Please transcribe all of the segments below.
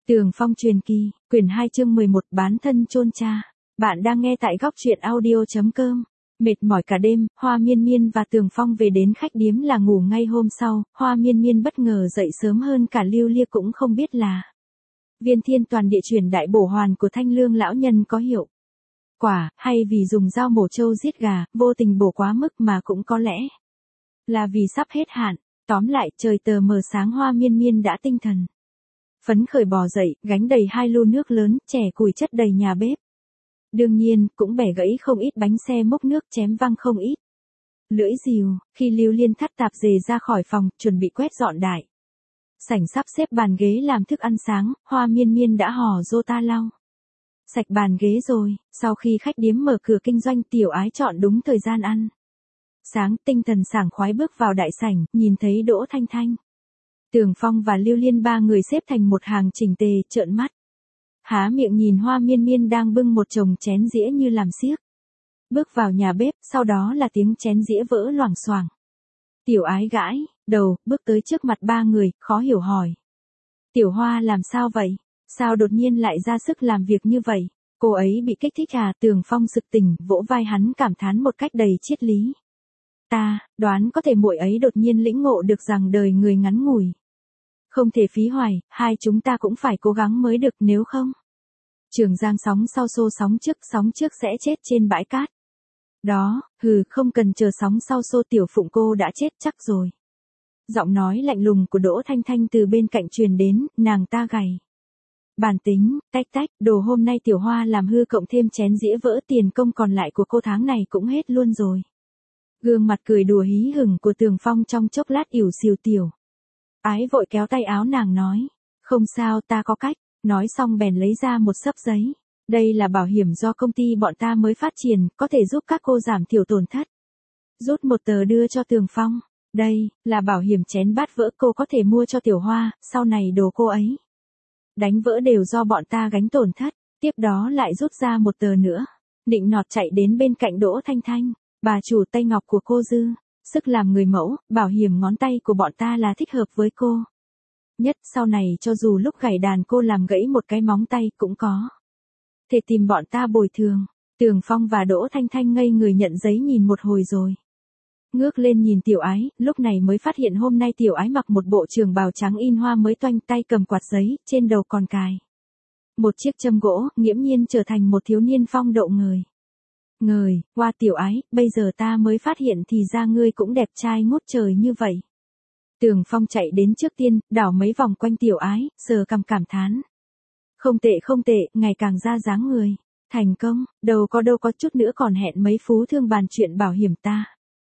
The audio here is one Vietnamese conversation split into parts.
Tường Phong truyền kỳ, quyển 2 chương 11 bán thân chôn cha. Bạn đang nghe tại góc truyện audio.com. Mệt mỏi cả đêm, Hoa Miên Miên và Tường Phong về đến khách điếm là ngủ ngay hôm sau. Hoa Miên Miên bất ngờ dậy sớm hơn cả Lưu Lia, cũng không biết là viên thiên toàn địa chuyển đại bổ hoàn của Thanh Lương lão nhân có hiệu quả, hay vì dùng dao mổ trâu giết gà, vô tình bổ quá mức, mà cũng có lẽ là vì sắp hết hạn. Tóm lại, trời tờ mờ sáng Hoa Miên Miên đã tinh thần phấn khởi bò dậy, gánh đầy 2 lu nước lớn, chè củi chất đầy nhà bếp. Đương nhiên, cũng bẻ gãy không ít bánh xe múc nước, chém văng không ít lưỡi rìu. Khi Lưu Liên thắt tạp dề ra khỏi phòng, chuẩn bị quét dọn đại sảnh, sắp xếp bàn ghế làm thức ăn sáng, Hoa Miên Miên đã hò rô ta lau sạch bàn ghế rồi. Sau khi khách điếm mở cửa kinh doanh, Tiểu Ái chọn đúng thời gian ăn sáng, tinh thần sảng khoái bước vào đại sảnh, nhìn thấy Đỗ Thanh Thanh, Tường Phong và Lưu Liên, ba người xếp thành một hàng chỉnh tề, trợn mắt há miệng nhìn Hoa Miên Miên đang bưng một chồng chén dĩa như làm xiếc bước vào nhà bếp, sau đó là tiếng chén dĩa vỡ loảng xoảng. Tiểu Ái gãi đầu, bước tới trước mặt ba người, khó hiểu hỏi: Tiểu Hoa làm sao vậy? Sao đột nhiên lại ra sức làm việc như vậy? Cô ấy bị kích thích à? Tường Phong sực tỉnh, vỗ vai hắn cảm thán một cách đầy triết lý: Ta đoán có thể muội ấy đột nhiên lĩnh ngộ được rằng đời người ngắn ngủi, không thể phí hoài, hai chúng ta cũng phải cố gắng mới được, nếu không Trường Giang sóng sau xô sóng trước sẽ chết trên bãi cát. Đó, không cần chờ sóng sau xô, Tiểu Phụng cô đã chết chắc rồi. Giọng nói lạnh lùng của Đỗ Thanh Thanh từ bên cạnh truyền đến, nàng ta gầy bàn tính, tách tách, đồ hôm nay Tiểu Hoa làm hư cộng thêm chén dĩa vỡ, tiền công còn lại của cô tháng này cũng hết luôn rồi. Gương mặt cười đùa hí hửng của Tường Phong trong chốc lát ỉu xìu. Tiểu Ái vội kéo tay áo nàng nói: Không sao, ta có cách. Nói xong bèn lấy ra một xấp giấy. Đây là bảo hiểm do công ty bọn ta mới phát triển, có thể giúp các cô giảm thiểu tổn thất. Rút một tờ đưa cho Tường Phong. Đây là bảo hiểm chén bát vỡ, cô có thể mua cho Tiểu Hoa, sau này đồ cô ấy đánh vỡ đều do bọn ta gánh tổn thất. Tiếp đó lại rút ra một tờ nữa, nịnh nọt chạy đến bên cạnh Đỗ Thanh Thanh: Bà chủ tay ngọc của cô dư sức làm người mẫu, bảo hiểm ngón tay của bọn ta là thích hợp với cô nhất, sau này cho dù lúc gảy đàn cô làm gãy một cái móng tay cũng có thể tìm bọn ta bồi thường. Tường Phong và Đỗ Thanh Thanh ngây người nhận giấy nhìn một hồi rồi ngước lên nhìn Tiểu Ái, lúc này mới phát hiện hôm nay Tiểu Ái mặc một bộ trường bào trắng in hoa mới toanh, tay cầm quạt giấy, trên đầu còn cài một chiếc châm gỗ, nghiễm nhiên trở thành một thiếu niên phong độ ngời. Qua Tiểu Ái, bây giờ ta mới phát hiện thì ra ngươi cũng đẹp trai ngút trời như vậy. Tường Phong chạy đến trước tiên, đảo mấy vòng quanh Tiểu Ái, sờ cằm cảm thán: Không tệ, ngày càng ra dáng người. Thành công, đâu có chút nữa còn hẹn mấy phú thương bàn chuyện bảo hiểm, ta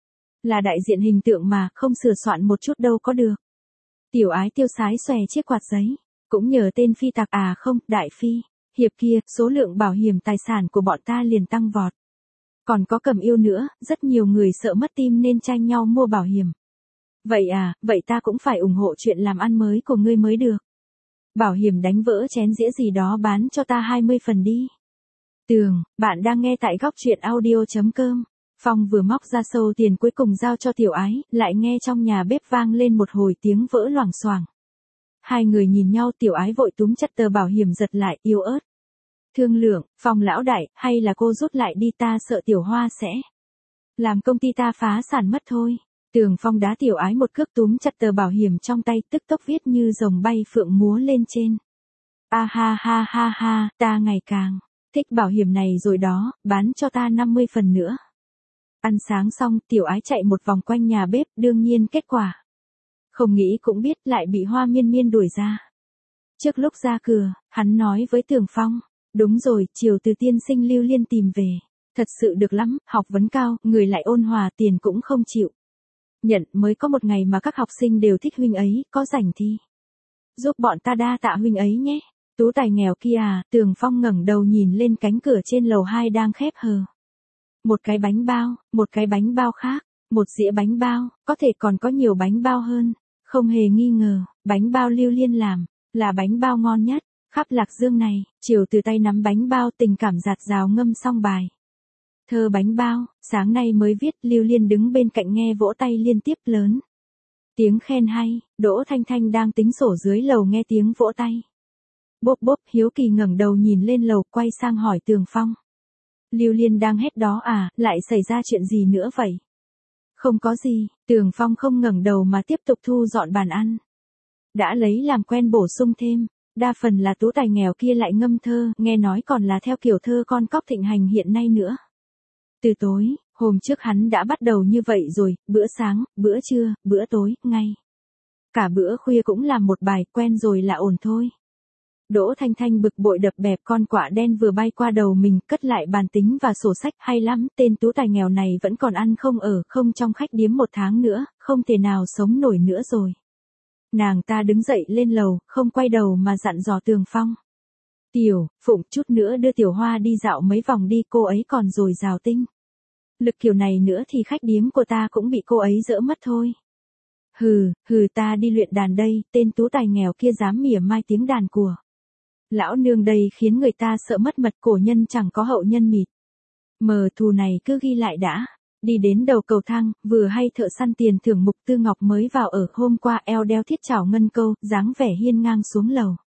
là đại diện hình tượng mà, không sửa soạn một chút đâu có được. Tiểu Ái tiêu sái xòe chiếc quạt giấy. Cũng nhờ tên phi tạc à? Không, đại phi hiệp kia, số lượng bảo hiểm tài sản của bọn ta liền tăng vọt. Còn có Cầm Yêu nữa, rất nhiều người sợ mất tim nên tranh nhau mua bảo hiểm. Vậy à, vậy ta cũng phải ủng hộ chuyện làm ăn mới của ngươi mới được. Bảo hiểm đánh vỡ chén dĩa gì đó bán cho ta 20 phần đi. Tường, bạn đang nghe tại góc truyện audio.com. Phong vừa móc ra sâu tiền cuối cùng giao cho Tiểu Ái, lại nghe trong nhà bếp vang lên một hồi tiếng vỡ loảng xoảng. Hai người nhìn nhau, Tiểu Ái vội túm chặt tờ bảo hiểm giật lại, yếu ớt thương lượng: Phong lão đại, hay là cô rút lại đi, ta sợ Tiểu Hoa sẽ làm công ty ta phá sản mất thôi. Tường Phong đá Tiểu Ái một cước, túm chặt tờ bảo hiểm trong tay, tức tốc viết như rồng bay phượng múa lên trên. A ha, ta ngày càng thích bảo hiểm này rồi đó, bán cho ta 50 phần nữa. Ăn sáng xong, Tiểu Ái chạy một vòng quanh nhà bếp, đương nhiên kết quả không nghĩ cũng biết, lại bị Hoa Miên Miên đuổi ra. Trước lúc ra cửa, hắn nói với Tường Phong: Đúng rồi, chiều từ tiên sinh Lưu Liên tìm về, thật sự được lắm, học vấn cao, người lại ôn hòa, tiền cũng không chịu nhận, mới có một ngày mà các học sinh đều thích huynh ấy, có rảnh thì giúp bọn ta đa tạ huynh ấy nhé. Tú tài nghèo kia à? Tường Phong ngẩng đầu nhìn lên cánh cửa trên lầu 2 đang khép hờ. Một cái bánh bao khác, một dĩa bánh bao, có thể còn có nhiều bánh bao hơn. Không hề nghi ngờ, bánh bao Lưu Liên làm là bánh bao ngon nhất khắp Lạc Dương này. Chiều từ tay nắm bánh bao, tình cảm dạt dào ngâm xong bài thơ bánh bao, sáng nay mới viết. Lưu Liên đứng bên cạnh nghe vỗ tay liên tiếp, lớn tiếng khen hay. Đỗ Thanh Thanh đang tính sổ dưới lầu nghe tiếng vỗ tay, Bốp bốp, hiếu kỳ ngẩng đầu nhìn lên lầu, quay sang hỏi Tường Phong. Lưu Liên đang hét đó à, lại xảy ra chuyện gì nữa vậy? Không có gì, Tường Phong không ngẩng đầu mà tiếp tục thu dọn bàn ăn. Đã lấy làm quen bổ sung thêm, đa phần là Tú Tài nghèo kia lại ngâm thơ, nghe nói còn là theo kiểu thơ con cóc thịnh hành hiện nay nữa. Từ tối, hôm trước hắn đã bắt đầu như vậy rồi, bữa sáng, bữa trưa, bữa tối, ngay. Cả bữa khuya cũng làm một bài, quen rồi là ổn thôi. Đỗ Thanh Thanh bực bội đập bẹp con quạ đen vừa bay qua đầu mình, cất lại bàn tính và sổ sách, hay lắm, tên Tú Tài nghèo này vẫn còn ăn không ở, không trong khách điếm 1 tháng nữa, không thể nào sống nổi nữa rồi. Nàng ta đứng dậy lên lầu, không quay đầu mà dặn dò Tường Phong. Tiểu, Phụng, chút nữa đưa Tiểu Hoa đi dạo mấy vòng đi, cô ấy còn dồi dào tinh lực kiểu này nữa thì khách điếm của ta cũng bị cô ấy dỡ mất thôi. Hừ, ta đi luyện đàn đây, tên Tú Tài nghèo kia dám mỉa mai tiếng đàn của lão nương đây khiến người ta sợ mất mật, cổ nhân chẳng có hậu nhân mịt. Mờ thù này cứ ghi lại đã. Đi đến đầu cầu thang, vừa hay thợ săn tiền thưởng Mục Tư Ngọc mới vào ở, hôm qua eo đeo thiết chảo ngân câu, dáng vẻ hiên ngang xuống lầu.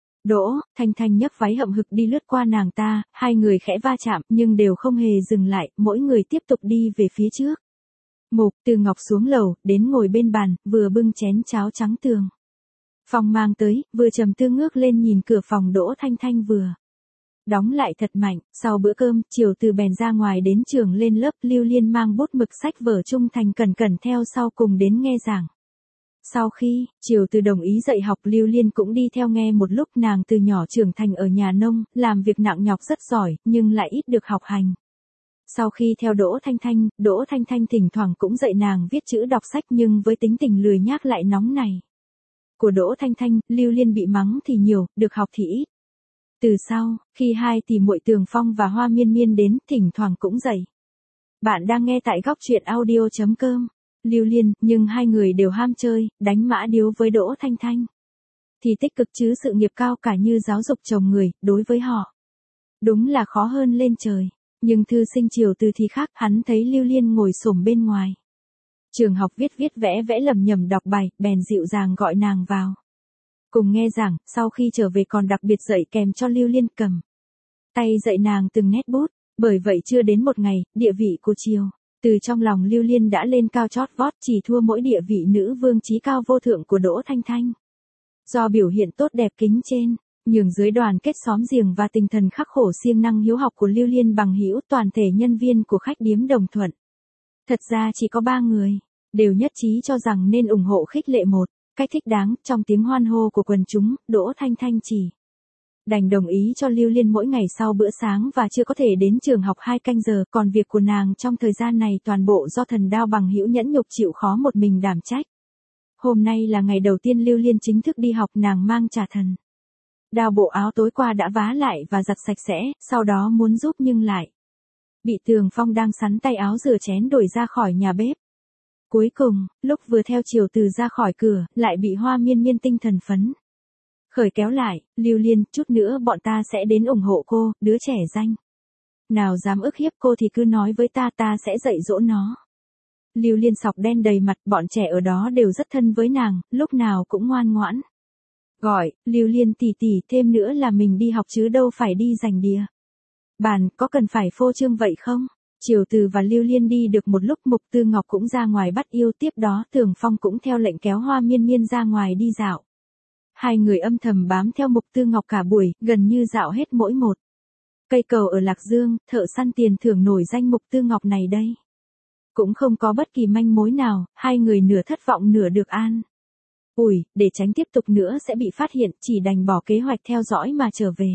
Đỗ Thanh Thanh nhấc váy hậm hực đi lướt qua nàng ta, hai người khẽ va chạm nhưng đều không hề dừng lại, mỗi người tiếp tục đi về phía trước. Mục Tư Ngọc xuống lầu, đến ngồi bên bàn, vừa bưng chén cháo trắng tường Phong mang tới, vừa trầm tư ngước lên nhìn cửa phòng Đỗ Thanh Thanh vừa đóng lại thật mạnh. Sau bữa cơm, Triều Từ bèn ra ngoài đến trường lên lớp, Lưu Liên mang bút mực sách vở trung thành cẩn cẩn theo sau cùng đến nghe giảng. Sau khi Triều Từ đồng ý dạy học, Lưu Liên cũng đi theo nghe một lúc. Nàng từ nhỏ trưởng thành ở nhà nông, làm việc nặng nhọc rất giỏi, nhưng lại ít được học hành. Sau khi theo Đỗ Thanh Thanh thỉnh thoảng cũng dạy nàng viết chữ đọc sách, nhưng với tính tình lười nhác lại nóng này của Đỗ Thanh Thanh, Lưu Liên bị mắng thì nhiều, được học thì ít. Từ sau, khi hai tỷ muội Tường Phong và Hoa Miên Miên đến, thỉnh thoảng cũng dạy. Bạn đang nghe tại góc truyện audio.com. Lưu Liên, nhưng hai người đều ham chơi, đánh mã điếu với Đỗ Thanh Thanh thì tích cực chứ sự nghiệp cao cả như giáo dục chồng người, đối với họ đúng là khó hơn lên trời. Nhưng thư sinh Triều Từ thì khác, hắn thấy Lưu Liên ngồi xổm bên ngoài trường học viết vẽ lầm nhầm đọc bài, bèn dịu dàng gọi nàng vào cùng nghe giảng. Sau khi trở về còn đặc biệt dạy kèm cho Lưu Liên, cầm tay dạy nàng từng nét bút. Bởi vậy chưa đến một ngày, địa vị của Triều Từ trong lòng Lưu Liên đã lên cao chót vót, chỉ thua mỗi địa vị nữ vương chí cao vô thượng của Đỗ Thanh Thanh. Do biểu hiện tốt đẹp kính trên, nhường dưới đoàn kết xóm giềng và tinh thần khắc khổ siêng năng hiếu học của Lưu Liên bằng hữu, toàn thể nhân viên của khách điếm đồng thuận. Thật ra chỉ có 3 người đều nhất trí cho rằng nên ủng hộ khích lệ một cách thích đáng. Trong tiếng hoan hô của quần chúng, Đỗ Thanh Thanh chỉ đành đồng ý cho Lưu Liên mỗi ngày sau bữa sáng và chưa có thể đến trường học 2 canh giờ, còn việc của nàng trong thời gian này toàn bộ do Thần Đao bằng hữu nhẫn nhục chịu khó một mình đảm trách. Hôm nay là ngày đầu tiên Lưu Liên chính thức đi học, nàng mang trả Thần Đao bộ áo tối qua đã vá lại và giặt sạch sẽ, sau đó muốn giúp nhưng lại bị Tường Phong đang sắn tay áo rửa chén đuổi ra khỏi nhà bếp. Cuối cùng, lúc vừa theo Triều Từ ra khỏi cửa, lại bị Hoa Miên Miên tinh thần phấn khởi kéo lại. Lưu Liên, chút nữa bọn ta sẽ đến ủng hộ cô, đứa trẻ danh nào dám ức hiếp cô thì cứ nói với ta, ta sẽ dạy dỗ nó. Lưu Liên sọc đen đầy mặt, bọn trẻ ở đó đều rất thân với nàng, lúc nào cũng ngoan ngoãn gọi Lưu Liên tỷ tỷ, thêm nữa là mình đi học chứ đâu phải đi giành đìa bàn, có cần phải phô trương vậy không? Triều Từ và Lưu Liên đi được một lúc, Mục Tư Ngọc cũng ra ngoài bắt yêu, tiếp đó Tường Phong cũng theo lệnh kéo Hoa Miên Miên ra ngoài đi dạo. Hai người âm thầm bám theo Mục Tư Ngọc cả buổi, gần như dạo hết mỗi một cây cầu ở Lạc Dương. Thợ săn tiền thưởng nổi danh Mục Tư Ngọc này đây cũng không có bất kỳ manh mối nào, hai người nửa thất vọng nửa được an ủi, để tránh tiếp tục nữa sẽ bị phát hiện, chỉ đành bỏ kế hoạch theo dõi mà trở về.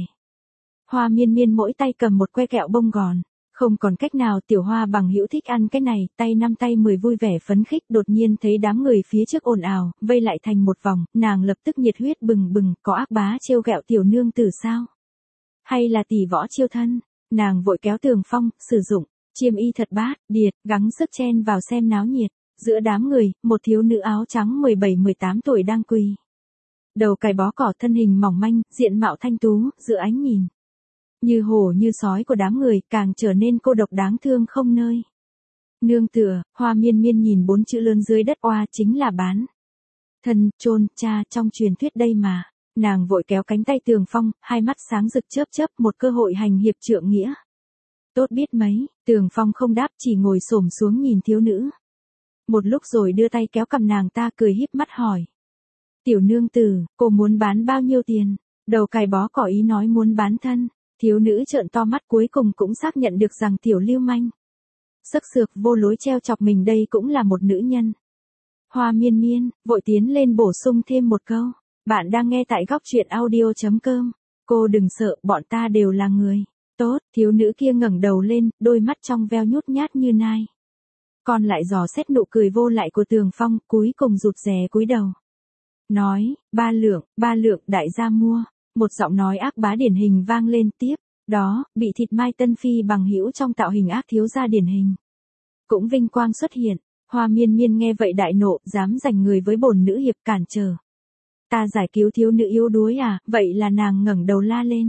Hoa Miên Miên mỗi tay cầm một que kẹo bông gòn, không còn cách nào. Tiểu Hoa bằng hữu thích ăn cái này, tay 5 tay 10 vui vẻ phấn khích. Đột nhiên thấy đám người phía trước ồn ào, vây lại thành một vòng, nàng lập tức nhiệt huyết bừng bừng, có ác bá trêu ghẹo tiểu nương tử sao? Hay là tỷ võ chiêu thân? Nàng vội kéo Tường Phong, sử dụng chiêm y thật bát, điệt, gắng sức chen vào xem náo nhiệt. Giữa đám người, một thiếu nữ áo trắng 17-18 tuổi đang quỳ đầu cài bó cỏ, thân hình mỏng manh, diện mạo thanh tú, giữa ánh nhìn như hổ như sói của đám người, càng trở nên cô độc đáng thương không nơi nương tựa. Hoa Miên Miên nhìn 4 chữ lớn dưới đất, oa, chính là bán thân chôn cha trong truyền thuyết đây mà. Nàng vội kéo cánh tay Tường Phong, hai mắt sáng rực chớp chớp, một cơ hội hành hiệp trượng nghĩa. Tốt biết mấy, Tường Phong không đáp, chỉ ngồi xổm xuống nhìn thiếu nữ. Một lúc rồi đưa tay kéo cầm nàng ta, cười híp mắt hỏi. Tiểu nương tử, cô muốn bán bao nhiêu tiền? Đầu cài bó có ý nói muốn bán thân. Thiếu nữ trợn to mắt, cuối cùng cũng xác nhận được rằng tiểu lưu manh sức sược vô lối treo chọc mình đây cũng là một nữ nhân. Hoa Miên Miên vội tiến lên bổ sung thêm một câu. Bạn đang nghe tại góc truyện audio.com. Cô đừng sợ, bọn ta đều là người tốt. Thiếu nữ kia ngẩng đầu lên, đôi mắt trong veo nhút nhát như nai. Còn lại dò xét nụ cười vô lại của Tường Phong, cuối cùng rụt rè cúi đầu. Nói, 3 lượng đại gia mua. Một giọng nói ác bá điển hình vang lên tiếp. Đó, bị thịt Mai Tân Phi bằng hữu trong tạo hình ác thiếu gia điển hình. Cũng vinh quang xuất hiện. Hoa Miên Miên nghe vậy đại nộ, dám giành người với bổn nữ hiệp, cản trở. Ta giải cứu thiếu nữ yếu đuối à? Vậy là nàng ngẩng đầu la lên.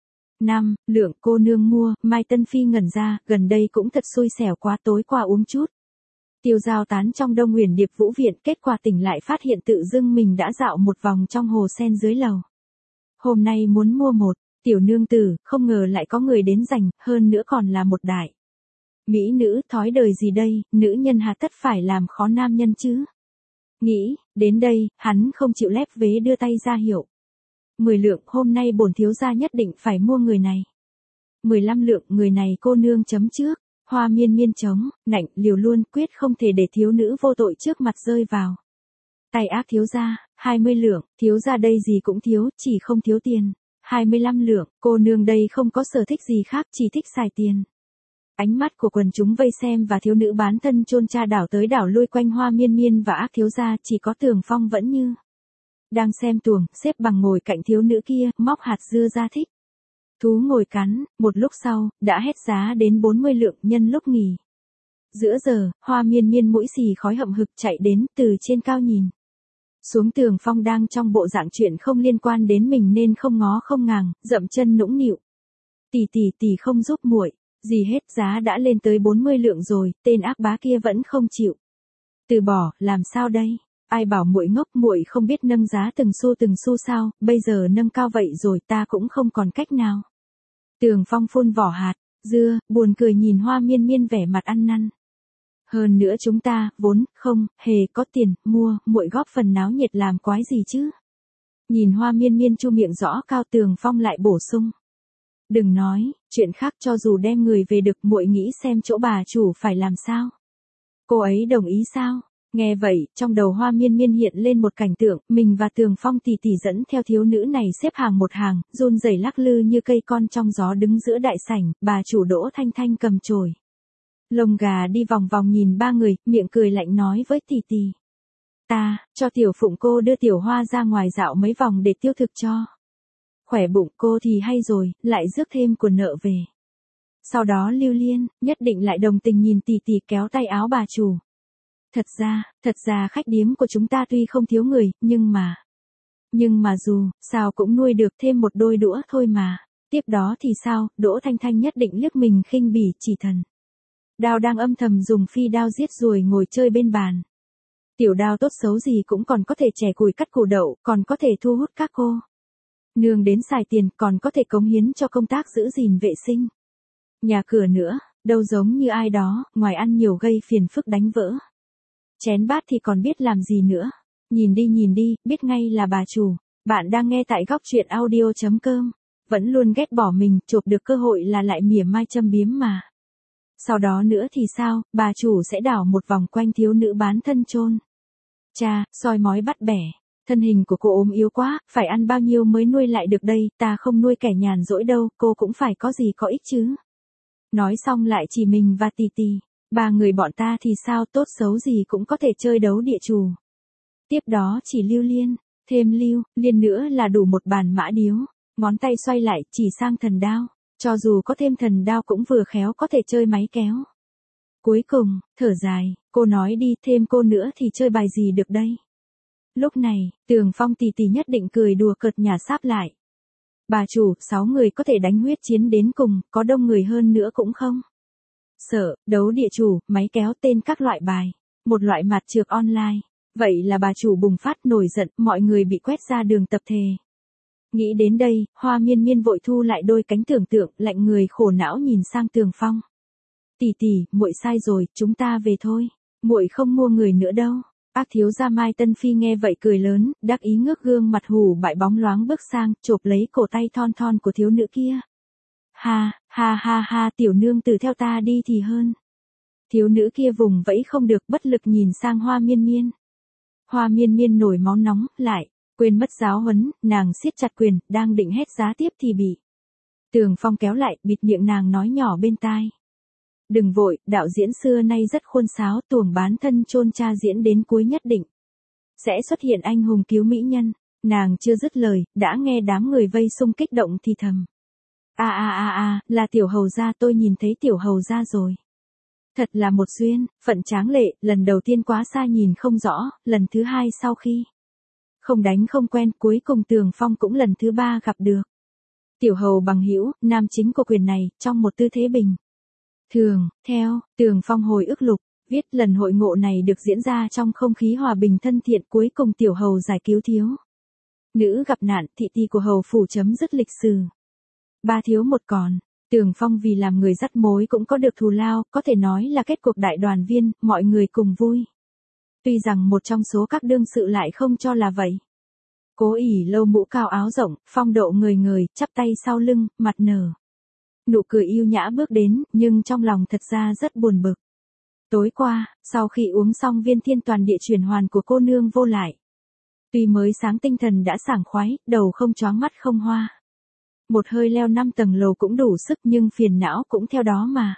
5 lượng cô nương mua. Mai Tân Phi ngẩn ra, gần đây cũng thật xui xẻo quá, tối qua uống chút tiêu dao tán trong Đông Huyền Điệp Vũ Viện, kết quả tỉnh lại phát hiện tự dưng mình đã dạo một vòng trong hồ sen dưới lầu. Hôm nay muốn mua một tiểu nương tử, không ngờ lại có người đến giành, hơn nữa còn là một đại mỹ nữ, thói đời gì đây, nữ nhân hà tất phải làm khó nam nhân chứ. Nghĩ đến đây, hắn không chịu lép vế đưa tay ra hiệu. 10 lượng, hôm nay bổn thiếu gia nhất định phải mua người này. 15 lượng, người này cô nương chấm trước. Hoa Miên Miên chống nạnh, liều luôn, quyết không thể để thiếu nữ vô tội trước mặt rơi vào tay ác thiếu gia. 20 lượng, thiếu gia đây gì cũng thiếu, chỉ không thiếu tiền. 25 lượng, cô nương đây không có sở thích gì khác, chỉ thích xài tiền. Ánh mắt của quần chúng vây xem và thiếu nữ bán thân chôn cha đảo tới đảo lui quanh Hoa Miên Miên và ác thiếu gia, chỉ có Tường Phong vẫn như đang xem tuồng, xếp bằng ngồi cạnh thiếu nữ kia, móc hạt dưa ra thích thú ngồi cắn. Một lúc sau, đã hét giá đến 40 lượng. Nhân lúc nghỉ giữa giờ, Hoa Miên Miên mũi xì khói hậm hực chạy đến, từ trên cao nhìn xuống Tường Phong đang trong bộ dạng chuyện không liên quan đến mình nên không ngó không ngàng, dậm chân nũng nịu. Tỷ không giúp muội gì hết, giá đã lên tới 40 lượng rồi, tên ác bá kia vẫn không chịu từ bỏ, làm sao đây? Ai bảo muội ngốc, muội không biết nâng giá từng xu sao, bây giờ nâng cao vậy rồi ta cũng không còn cách nào. Tường Phong phun vỏ hạt dưa, buồn cười nhìn Hoa Miên Miên vẻ mặt ăn năn. Hơn nữa chúng ta vốn không hề có tiền mua, muội góp phần náo nhiệt làm quái gì chứ? Nhìn Hoa Miên Miên chu miệng rõ cao, Tường Phong lại bổ sung. Đừng nói chuyện khác, cho dù đem người về được, muội nghĩ xem chỗ bà chủ phải làm sao? Cô ấy đồng ý sao? Nghe vậy, trong đầu Hoa Miên Miên hiện lên một cảnh tượng, mình và Tường Phong tỷ dẫn theo thiếu nữ này xếp hàng một hàng, run rẩy lắc lư như cây con trong gió đứng giữa đại sảnh, bà chủ Đỗ Thanh Thanh cầm chổi lông gà đi vòng vòng nhìn ba người, miệng cười lạnh nói với tỷ. Ta, cho tiểu Phụng cô đưa tiểu Hoa ra ngoài dạo mấy vòng để tiêu thực cho khỏe bụng, cô thì hay rồi, lại rước thêm quần nợ về. Sau đó Lưu Liên, nhất định lại đồng tình nhìn tỷ kéo tay áo bà chủ. Thật ra khách điếm của chúng ta tuy không thiếu người, nhưng mà dù sao cũng nuôi được thêm một đôi đũa thôi mà. Tiếp đó thì sao? Đỗ Thanh Thanh nhất định liếc mình khinh bỉ, chỉ thần Đao đang âm thầm dùng phi đao giết ruồi ngồi chơi bên bàn. Tiểu Đao tốt xấu gì cũng còn có thể chẻ củi cắt củ đậu, còn có thể thu hút các cô nương đến xài tiền, còn có thể cống hiến cho công tác giữ gìn vệ sinh nhà cửa nữa, đâu giống như ai đó, ngoài ăn nhiều gây phiền phức đánh vỡ chén bát thì còn biết làm gì nữa. Nhìn đi, biết ngay là bà chủ. Bạn đang nghe tại góc truyện audio.com. Vẫn luôn ghét bỏ mình, chộp được cơ hội là lại mỉa mai châm biếm mà. Sau đó nữa thì sao, bà chủ sẽ đảo một vòng quanh thiếu nữ bán thân chôn cha, soi mói bắt bẻ. Thân hình của cô ốm yếu quá, phải ăn bao nhiêu mới nuôi lại được đây, ta không nuôi kẻ nhàn rỗi đâu, cô cũng phải có gì có ích chứ. Nói xong lại chỉ mình và tỷ. Ba người bọn ta thì sao, tốt xấu gì cũng có thể chơi đấu địa chủ. Tiếp đó chỉ Lưu Liên, thêm Lưu Liên nữa là đủ một bàn mã điếu. Ngón tay xoay lại chỉ sang thần đao, cho dù có thêm thần đao cũng vừa khéo có thể chơi máy kéo. Cuối cùng, thở dài, cô nói đi, thêm cô nữa thì chơi bài gì được đây. Lúc này, Tường Phong tỷ nhất định cười đùa cợt nhả sáp lại. Bà chủ, 6 người có thể đánh huyết chiến đến cùng, có đông người hơn nữa cũng không sợ, đấu địa chủ, máy kéo, tên các loại bài, một loại mặt trược online. Vậy là bà chủ bùng phát nổi giận, mọi người bị quét ra đường tập thể. Nghĩ đến đây, Hoa Miên Miên vội thu lại đôi cánh tưởng tượng, lạnh người khổ não nhìn sang Tường Phong. Tỷ tỷ, muội sai rồi, chúng ta về thôi. Muội không mua người nữa đâu. Bác thiếu gia Mai Tân Phi nghe vậy cười lớn, đắc ý ngước gương mặt hủ bại bóng loáng bước sang, chộp lấy cổ tay thon thon của thiếu nữ kia. Ha, ha ha ha, tiểu nương tử theo ta đi thì hơn. Thiếu nữ kia vùng vẫy không được, bất lực nhìn sang Hoa Miên Miên. Hoa Miên Miên nổi máu nóng, lại quên mất giáo huấn, nàng siết chặt quyền, đang định hét giá tiếp thì bị Tường Phong kéo lại, bịt miệng nàng nói nhỏ bên tai. Đừng vội, đạo diễn xưa nay rất khôn sáo, tuồng bán thân chôn cha diễn đến cuối nhất định sẽ xuất hiện anh hùng cứu mỹ nhân. Nàng chưa dứt lời, đã nghe đám người vây xung kích động thì thầm. Là tiểu hầu gia, tôi nhìn thấy tiểu hầu gia rồi. Thật là một duyên, phận tráng lệ, lần đầu tiên quá xa nhìn không rõ, lần thứ hai sau khi không đánh không quen, cuối cùng Tường Phong cũng lần thứ ba gặp được. Tiểu hầu bằng hữu, nam chính của quyền này, trong một tư thế bình thường, theo Tường Phong hồi ức lục, viết lần hội ngộ này được diễn ra trong không khí hòa bình thân thiện, cuối cùng tiểu hầu giải cứu thiếu nữ gặp nạn, thị ti của hầu phủ chấm dứt lịch sử. Ba thiếu một còn. Tường Phong vì làm người dắt mối cũng có được thù lao, có thể nói là kết cuộc đại đoàn viên, mọi người cùng vui. Tuy rằng một trong số các đương sự lại không cho là vậy. Cố ỉ lâu mũ cao áo rộng, phong độ người người, chắp tay sau lưng, mặt nở nụ cười yêu nhã bước đến, nhưng trong lòng thật ra rất buồn bực. Tối qua, sau khi uống xong viên thiên toàn địa chuyển hoàn của cô nương vô lại. Tuy mới sáng tinh thần đã sảng khoái, đầu không choáng mắt không hoa. Một hơi leo 5 tầng lầu cũng đủ sức, nhưng phiền não cũng theo đó mà.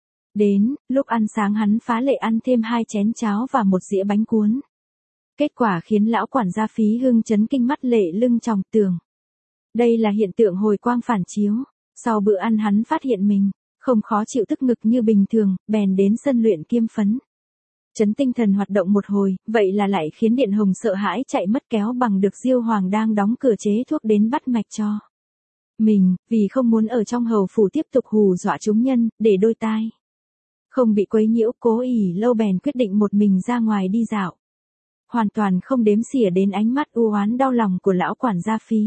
Đến, lúc ăn sáng hắn phá lệ ăn thêm 2 chén cháo và 1 dĩa bánh cuốn. Kết quả khiến lão quản gia Phí Hưng chấn kinh, mắt lệ lưng tròng tường. Đây là hiện tượng hồi quang phản chiếu. Sau bữa ăn hắn phát hiện mình không khó chịu tức ngực như bình thường, bèn đến sân luyện kiêm phấn. Chấn tinh thần hoạt động một hồi, vậy là lại khiến Điện Hồng sợ hãi chạy mất, kéo bằng được Diêu Hoàng đang đóng cửa chế thuốc đến bắt mạch cho mình, vì không muốn ở trong hầu phủ tiếp tục hù dọa chúng nhân, để đôi tai không bị quấy nhiễu. Cố ỉ lâu bèn quyết định một mình ra ngoài đi dạo, hoàn toàn không đếm xỉa đến ánh mắt u oán đau lòng của lão quản gia Phí.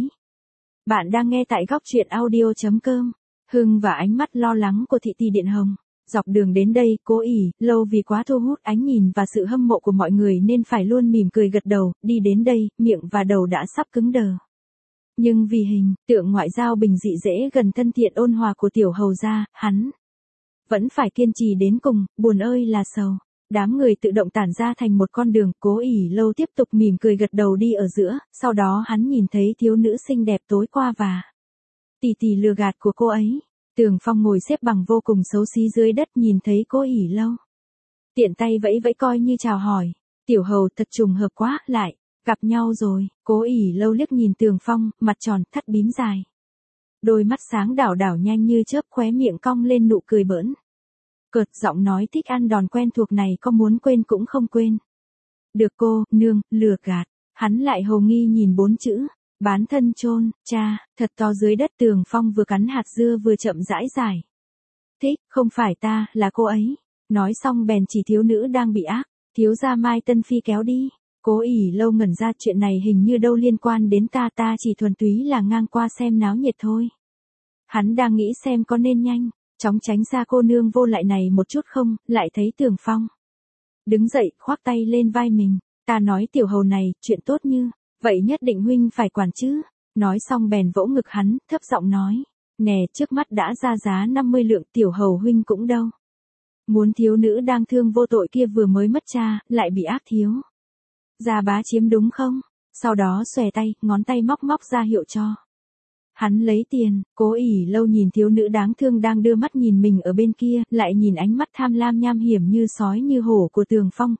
Bạn đang nghe tại góc truyện audio.com. Hưng và ánh mắt lo lắng của thị ti Điện Hồng. Dọc đường đến đây, Cố ỉ lâu vì quá thu hút ánh nhìn và sự hâm mộ của mọi người nên phải luôn mỉm cười gật đầu, đi đến đây, miệng và đầu đã sắp cứng đờ. Nhưng vì hình tượng ngoại giao bình dị dễ gần thân thiện ôn hòa của tiểu hầu gia, hắn vẫn phải kiên trì đến cùng, buồn ơi là sầu. Đám người tự động tản ra thành một con đường, Cố ỉ lâu tiếp tục mỉm cười gật đầu đi ở giữa, sau đó hắn nhìn thấy thiếu nữ xinh đẹp tối qua và tỉ lừa gạt của cô ấy. Tường Phong ngồi xếp bằng vô cùng xấu xí dưới đất, nhìn thấy Cố ỉ lâu, tiện tay vẫy vẫy coi như chào hỏi. Tiểu hầu thật trùng hợp quá, lại gặp nhau rồi. Cố ỉ lâu liếc nhìn Tường Phong, mặt tròn, thắt bím dài. Đôi mắt sáng đảo đảo nhanh như chớp, khóe miệng cong lên nụ cười bỡn cợt, giọng nói thích ăn đòn quen thuộc này có muốn quên cũng không quên được. Cô nương lừa gạt. Hắn lại hồ nghi nhìn 4 chữ bán thân chôn cha thật to dưới đất. Tường Phong vừa cắn hạt dưa vừa chậm rãi giải thích, không phải ta, là cô ấy. Nói xong bèn chỉ thiếu nữ đang bị ác thiếu gia Mai Tân Phi kéo đi. Cố ỉ lâu ngẩn ra, chuyện này hình như đâu liên quan đến ta, ta chỉ thuần túy là ngang qua xem náo nhiệt thôi. Hắn đang nghĩ xem có nên nhanh chóng tránh xa cô nương vô lại này một chút không, lại thấy Tường Phong đứng dậy, khoác tay lên vai mình. Ta nói tiểu hầu này, chuyện tốt như vậy nhất định huynh phải quản chứ. Nói xong bèn vỗ ngực hắn, thấp giọng nói. Nè, trước mắt đã ra giá 50 lượng, tiểu hầu huynh cũng đâu muốn thiếu nữ đang thương vô tội kia vừa mới mất cha, lại bị ác thiếu gia bá chiếm đúng không? Sau đó xòe tay, ngón tay móc móc ra hiệu cho hắn lấy tiền. Cố ỉ lâu nhìn thiếu nữ đáng thương đang đưa mắt nhìn mình ở bên kia, lại nhìn ánh mắt tham lam nham hiểm như sói như hổ của Tường Phong,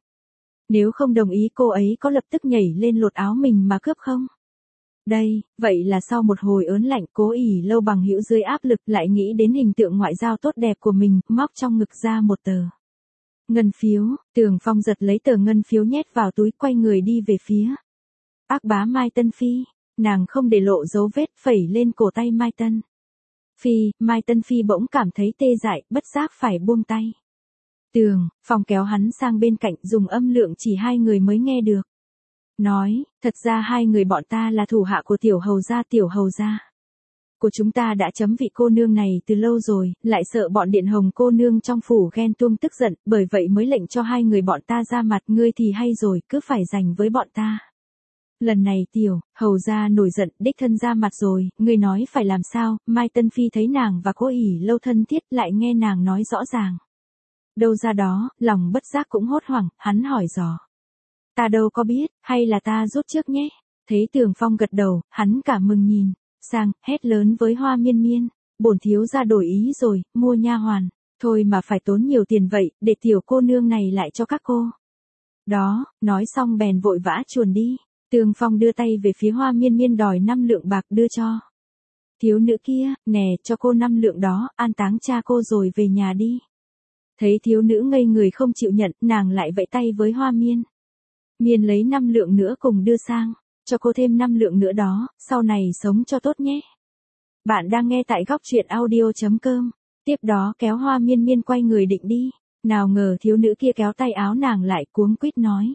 nếu không đồng ý cô ấy có lập tức nhảy lên lột áo mình mà cướp không? Đây, vậy là sau một hồi ớn lạnh, Cố ỉ lâu bằng hữu dưới áp lực lại nghĩ đến hình tượng ngoại giao tốt đẹp của mình, móc trong ngực ra một tờ ngân phiếu. Tường Phong giật lấy tờ ngân phiếu nhét vào túi, quay người đi về phía ác bá Mai Tân Phi. Nàng không để lộ dấu vết, phẩy lên cổ tay Mai Tân Phi. Mai Tân Phi bỗng cảm thấy tê dại, bất giác phải buông tay. Tường Phong kéo hắn sang bên cạnh, dùng âm lượng chỉ 2 người mới nghe được. nói, thật ra hai người bọn ta là thủ hạ của tiểu hầu gia. Của chúng ta đã chấm vị cô nương này từ lâu rồi, lại sợ bọn điện hồng cô nương trong phủ ghen tuông tức giận, bởi vậy mới lệnh cho hai người bọn ta ra mặt, ngươi thì hay rồi, cứ phải giành với bọn ta. Lần này tiểu hầu gia nổi giận, đích thân ra mặt rồi, ngươi nói phải làm sao? Mai Tân Phi thấy nàng và Cố ỉ lâu thân thiết, lại nghe nàng nói rõ ràng. Đâu ra đó, lòng bất giác cũng hốt hoảng, hắn hỏi dò. Ta đâu có biết, hay là ta rút trước nhé? Thấy Tường Phong gật đầu, hắn cả mừng nhìn sang, hét lớn với Hoa Miên Miên, bổn thiếu gia đổi ý rồi, mua nha hoàn, thôi mà phải tốn nhiều tiền vậy, để tiểu cô nương này lại cho các cô. Đó, nói xong bèn vội vã chuồn đi. Tường Phong đưa tay về phía Hoa Miên Miên đòi 5 lượng bạc đưa cho. Thiếu nữ kia, nè, cho cô 5 lượng đó, an táng cha cô rồi về nhà đi. Thấy thiếu nữ ngây người không chịu nhận, nàng lại vẫy tay với Hoa Miên. Miên lấy 5 lượng nữa cùng đưa sang, cho cô thêm 5 lượng nữa đó, sau này sống cho tốt nhé. Bạn đang nghe tại góc truyện audio.com. Tiếp đó kéo Hoa Miên Miên quay người định đi, nào ngờ thiếu nữ kia kéo tay áo nàng lại cuống quýt nói.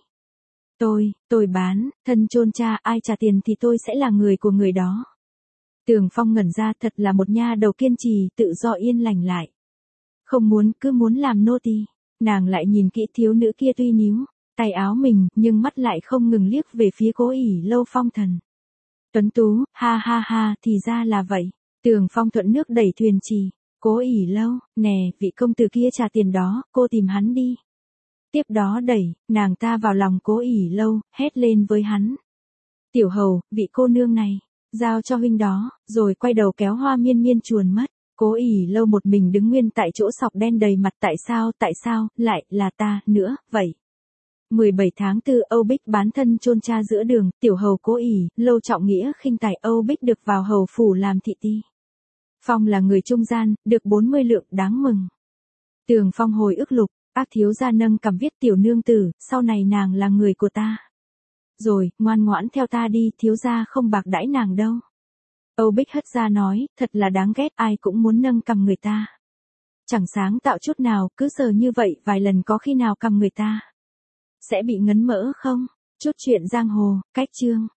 Tôi bán, thân chôn cha, ai trả tiền thì tôi sẽ là người của người đó. Tường Phong ngẩn ra, thật là một nha đầu kiên trì, tự do yên lành lại. Không muốn, cứ muốn làm nô tỳ. Nàng lại nhìn kỹ thiếu nữ kia tuy níu tay áo mình, nhưng mắt lại không ngừng liếc về phía Cố ỉ lâu phong thần. Tuấn tú, ha ha ha, thì ra là vậy. Tường Phong thuận nước đẩy thuyền trì. Cố ỉ lâu, nè, vị công tử kia trả tiền đó, cô tìm hắn đi. Tiếp đó đẩy nàng ta vào lòng Cố ỉ lâu, hét lên với hắn. Tiểu hầu, vị cô nương này, giao cho huynh đó, rồi quay đầu kéo Hoa Miên Miên chuồn mất. Cố ỉ lâu một mình đứng nguyên tại chỗ, sọc đen đầy mặt, tại sao, lại là ta nữa, vậy. 17 tháng 4 Âu Bích bán thân chôn cha giữa đường, tiểu hầu Cố ỉ lâu trọng nghĩa khinh tài, Âu Bích được vào hầu phủ làm thị ti. Phong là người trung gian, được 40 lượng, đáng mừng. Tường Phong hồi ức lục, bác thiếu gia nâng cằm viết, tiểu nương tử, sau này nàng là người của ta. Rồi, ngoan ngoãn theo ta đi, thiếu gia không bạc đãi nàng đâu. Âu Bích hất ra nói, thật là đáng ghét, ai cũng muốn nâng cằm người ta. Chẳng sáng tạo chút nào, cứ sờ như vậy vài lần, có khi nào cằm người ta sẽ bị ngấn mỡ không? Chút chuyện giang hồ, cách chương.